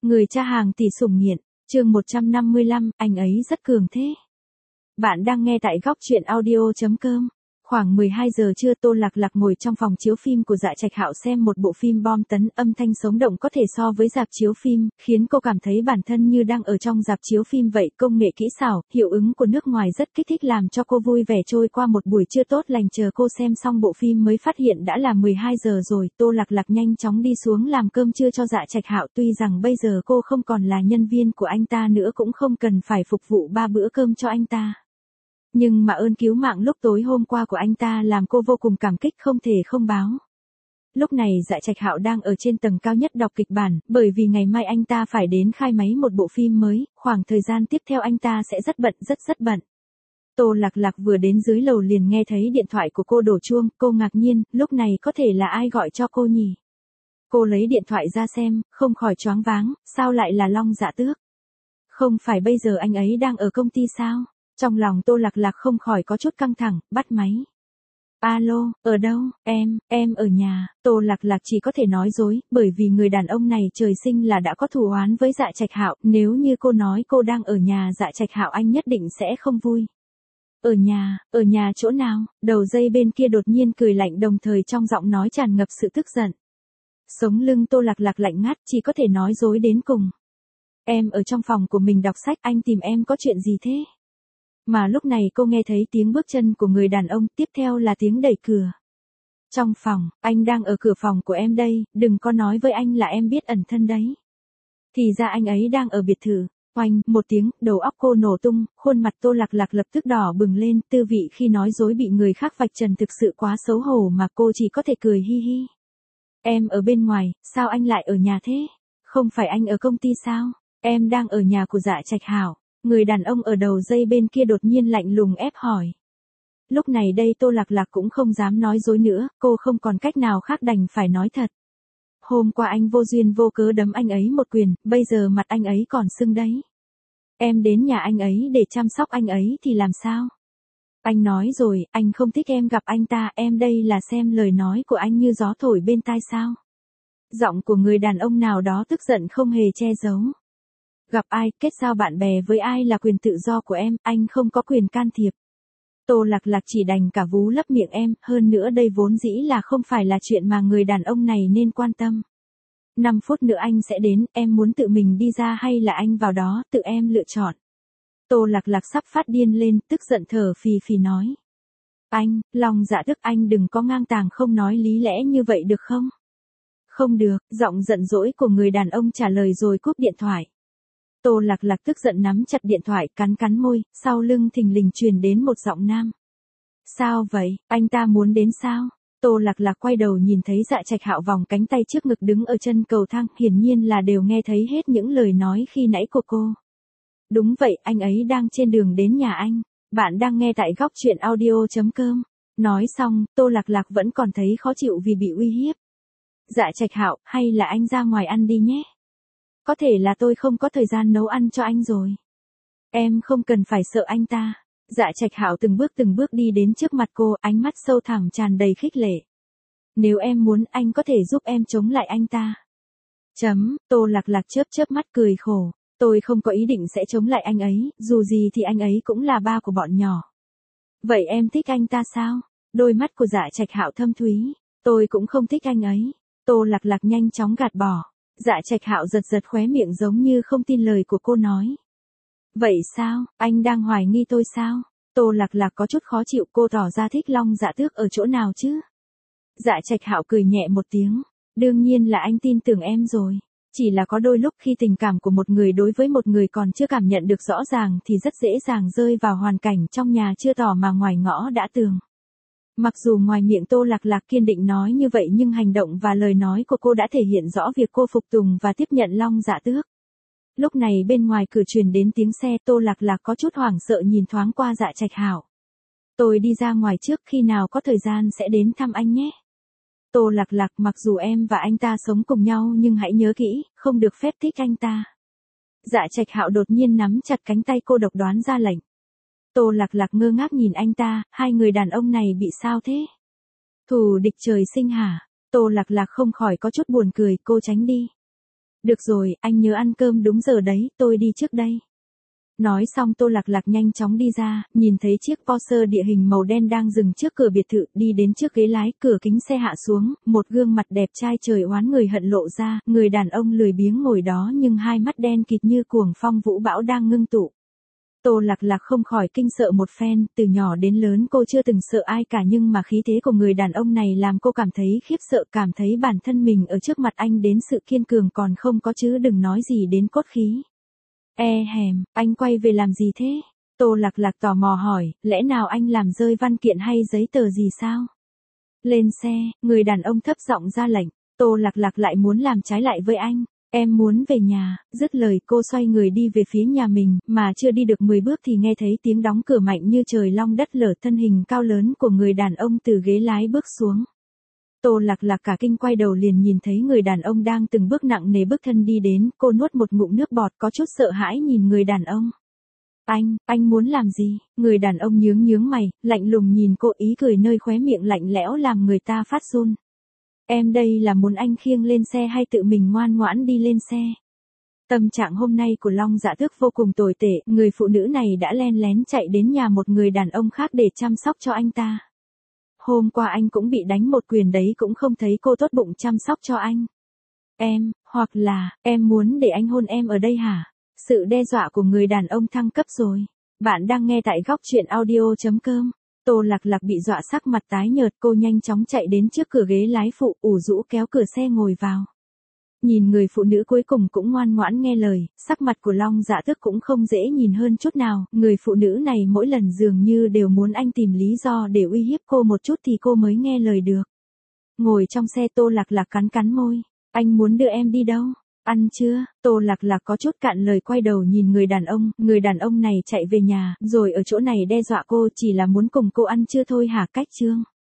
Người cha hàng tỷ sủng nghiện, chương 155, anh ấy rất cường thế. Bạn đang nghe tại góc truyện audio.com. Khoảng 12 giờ trưa, Tô Lạc Lạc ngồi trong phòng chiếu phim của Dạ Trạch Hạo xem một bộ phim bom tấn, âm thanh sống động có thể so với rạp chiếu phim, khiến cô cảm thấy bản thân như đang ở trong rạp chiếu phim vậy. Công nghệ kỹ xảo, hiệu ứng của nước ngoài rất kích thích làm cho cô vui vẻ trôi qua một buổi trưa tốt lành. Chờ cô xem xong bộ phim mới phát hiện đã là 12 giờ rồi. Tô Lạc Lạc nhanh chóng đi xuống làm cơm trưa cho Dạ Trạch Hạo. Tuy rằng bây giờ cô không còn là nhân viên của anh ta nữa, cũng không cần phải phục vụ 3 bữa cơm cho anh ta. Nhưng mà ơn cứu mạng lúc tối hôm qua của anh ta làm cô vô cùng cảm kích không thể không báo. Lúc này Dạ Trạch Hạo đang ở trên tầng cao nhất đọc kịch bản, bởi vì ngày mai anh ta phải đến khai máy một bộ phim mới, khoảng thời gian tiếp theo anh ta sẽ rất bận, rất bận. Tô Lạc Lạc vừa đến dưới lầu liền nghe thấy điện thoại của cô đổ chuông, cô ngạc nhiên, lúc này có thể là ai gọi cho cô nhỉ? Cô lấy điện thoại ra xem, không khỏi choáng váng, sao lại là Long Dạ Tước? Không phải bây giờ anh ấy đang ở công ty sao? Trong lòng Tô Lạc Lạc không khỏi có chút căng thẳng, bắt máy. Alo, ở đâu? Em ở nhà. Tô Lạc Lạc chỉ có thể nói dối, bởi vì người đàn ông này trời sinh là đã có thù oán với Dạ Trạch Hạo, nếu như cô nói cô đang ở nhà Dạ Trạch Hạo anh nhất định sẽ không vui. Ở nhà chỗ nào? Đầu dây bên kia đột nhiên cười lạnh, đồng thời trong giọng nói tràn ngập sự tức giận. Sống lưng Tô Lạc Lạc lạnh ngắt, chỉ có thể nói dối đến cùng. Em ở trong phòng của mình đọc sách, anh tìm em có chuyện gì thế? Mà lúc này cô nghe thấy tiếng bước chân của người đàn ông, tiếp theo là tiếng đẩy cửa. Trong phòng, anh đang ở cửa phòng của em đây, đừng có nói với anh là em biết ẩn thân đấy. Thì ra anh ấy đang ở biệt thự. Oanh, một tiếng, đầu óc cô nổ tung, khuôn mặt Tô Lạc Lạc lập tức đỏ bừng lên, tư vị khi nói dối bị người khác vạch trần thực sự quá xấu hổ mà cô chỉ có thể cười hi hi. Em ở bên ngoài, sao anh lại ở nhà thế? Không phải anh ở công ty sao? Em đang ở nhà của Dạ Trạch Hạo. Người đàn ông ở đầu dây bên kia đột nhiên lạnh lùng ép hỏi. Lúc này đây Tô Lạc Lạc cũng không dám nói dối nữa, cô không còn cách nào khác đành phải nói thật. Hôm qua anh vô duyên vô cớ đấm anh ấy một quyền, bây giờ mặt anh ấy còn sưng đấy. Em đến nhà anh ấy để chăm sóc anh ấy thì làm sao? Anh nói rồi, anh không thích em gặp anh ta, em đây là xem lời nói của anh như gió thổi bên tai sao? Giọng của người đàn ông nào đó tức giận không hề che giấu. Gặp ai, kết giao bạn bè với ai là quyền tự do của em, anh không có quyền can thiệp. Tô Lạc Lạc chỉ đành cả vú lấp miệng em, hơn nữa đây vốn dĩ là không phải là chuyện mà người đàn ông này nên quan tâm. 5 phút nữa anh sẽ đến, em muốn tự mình đi ra hay là anh vào đó, tự em lựa chọn. Tô Lạc Lạc sắp phát điên lên, tức giận thở phì phì nói. Anh, Long Dạ Tước, anh đừng có ngang tàng không nói lý lẽ như vậy được không? Không được, giọng giận dỗi của người đàn ông trả lời rồi cúp điện thoại. Tô Lạc Lạc tức giận nắm chặt điện thoại, cắn môi, sau lưng thình lình truyền đến một giọng nam. Sao vậy, anh ta muốn đến sao? Tô Lạc Lạc quay đầu nhìn thấy Dạ Trạch Hạo vòng cánh tay trước ngực đứng ở chân cầu thang, hiển nhiên là đều nghe thấy hết những lời nói khi nãy của cô. Đúng vậy, anh ấy đang trên đường đến nhà anh. Bạn đang nghe tại góc truyện audio.com. Nói xong, Tô Lạc Lạc vẫn còn thấy khó chịu vì bị uy hiếp. Dạ Trạch Hạo, hay là anh ra ngoài ăn đi nhé. Có thể là tôi không có thời gian nấu ăn cho anh rồi. Em không cần phải sợ anh ta. Dạ Trạch Hạo từng bước đi đến trước mặt cô, ánh mắt sâu thẳm tràn đầy khích lệ. Nếu em muốn, anh có thể giúp em chống lại anh ta. Tô Lạc Lạc chớp mắt cười khổ. Tôi không có ý định sẽ chống lại anh ấy, dù gì thì anh ấy cũng là ba của bọn nhỏ. Vậy em thích anh ta sao? Đôi mắt của Dạ Trạch Hạo thâm thúy. Tôi cũng không thích anh ấy. Tô Lạc Lạc nhanh chóng gạt bỏ. Dạ Trạch Hạo giật khóe miệng giống như không tin lời của cô nói. Vậy sao, anh đang hoài nghi tôi sao? Tô Lạc Lạc có chút khó chịu, cô tỏ ra thích Long Dạ Tước ở chỗ nào chứ? Dạ Trạch Hạo cười nhẹ một tiếng. Đương nhiên là anh tin tưởng em rồi. Chỉ là có đôi lúc khi tình cảm của một người đối với một người còn chưa cảm nhận được rõ ràng thì rất dễ dàng rơi vào hoàn cảnh trong nhà chưa tỏ mà ngoài ngõ đã tường. Mặc dù ngoài miệng Tô Lạc Lạc kiên định nói như vậy nhưng hành động và lời nói của cô đã thể hiện rõ việc cô phục tùng và tiếp nhận Long Dạ Tước. Lúc này bên ngoài cửa truyền đến tiếng xe, Tô Lạc Lạc có chút hoảng sợ nhìn thoáng qua Dạ Trạch Hạo. Tôi đi ra ngoài trước, khi nào có thời gian sẽ đến thăm anh nhé. Tô Lạc Lạc, mặc dù em và anh ta sống cùng nhau nhưng hãy nhớ kỹ, không được phép thích anh ta. Dạ Trạch Hạo đột nhiên nắm chặt cánh tay cô, độc đoán ra lệnh. Tô Lạc Lạc ngơ ngác nhìn anh ta, hai người đàn ông này bị sao thế? Thù địch trời sinh hả? Tô Lạc Lạc không khỏi có chút buồn cười, cô tránh đi. Được rồi, anh nhớ ăn cơm đúng giờ đấy, tôi đi trước đây. Nói xong Tô Lạc Lạc nhanh chóng đi ra, nhìn thấy chiếc Porsche địa hình màu đen đang dừng trước cửa biệt thự, đi đến trước ghế lái, cửa kính xe hạ xuống, một gương mặt đẹp trai trời oán người hận lộ ra, người đàn ông lười biếng ngồi đó nhưng hai mắt đen kịt như cuồng phong vũ bão đang ngưng tụ. Tô Lạc Lạc không khỏi kinh sợ một phen, từ nhỏ đến lớn cô chưa từng sợ ai cả nhưng mà khí thế của người đàn ông này làm cô cảm thấy khiếp sợ, cảm thấy bản thân mình ở trước mặt anh đến sự kiên cường còn không có chứ đừng nói gì đến cốt khí. Hèm, anh quay về làm gì thế? Tô Lạc Lạc tò mò hỏi, lẽ nào anh làm rơi văn kiện hay giấy tờ gì sao? Lên xe, người đàn ông thấp giọng ra lệnh, Tô Lạc Lạc lại muốn làm trái lại với anh. Em muốn về nhà, dứt lời cô xoay người đi về phía nhà mình, mà chưa đi được 10 bước thì nghe thấy tiếng đóng cửa mạnh như trời long đất lở, thân hình cao lớn của người đàn ông từ ghế lái bước xuống. Tô Lạc Lạc cả kinh quay đầu liền nhìn thấy người đàn ông đang từng bước nặng nề bước thân đi đến, cô nuốt một ngụm nước bọt có chút sợ hãi nhìn người đàn ông. Anh muốn làm gì? Người đàn ông nhướng mày, lạnh lùng nhìn cô, ý cười nơi khóe miệng lạnh lẽo làm người ta phát run. Em đây là muốn anh khiêng lên xe hay tự mình ngoan ngoãn đi lên xe? Tâm trạng hôm nay của Long Dạ Tước vô cùng tồi tệ, người phụ nữ này đã len lén chạy đến nhà một người đàn ông khác để chăm sóc cho anh ta. Hôm qua anh cũng bị đánh một quyền đấy cũng không thấy cô tốt bụng chăm sóc cho anh. Hoặc là, em muốn để anh hôn em ở đây hả? Sự đe dọa của người đàn ông thăng cấp rồi. Bạn đang nghe tại góc truyện audio.com. Tô Lạc Lạc bị dọa sắc mặt tái nhợt, cô nhanh chóng chạy đến trước cửa ghế lái phụ, ủ rũ kéo cửa xe ngồi vào. Nhìn người phụ nữ cuối cùng cũng ngoan ngoãn nghe lời, sắc mặt của Long Dạ Tước cũng không dễ nhìn hơn chút nào, người phụ nữ này mỗi lần dường như đều muốn anh tìm lý do để uy hiếp cô một chút thì cô mới nghe lời được. Ngồi trong xe Tô Lạc Lạc cắn môi, anh muốn đưa em đi đâu? Ăn chưa? Tô Lạc Lạc có chút cạn lời quay đầu nhìn người đàn ông này chạy về nhà, rồi ở chỗ này đe dọa cô chỉ là muốn cùng cô ăn trưa thôi hả? Cách chương.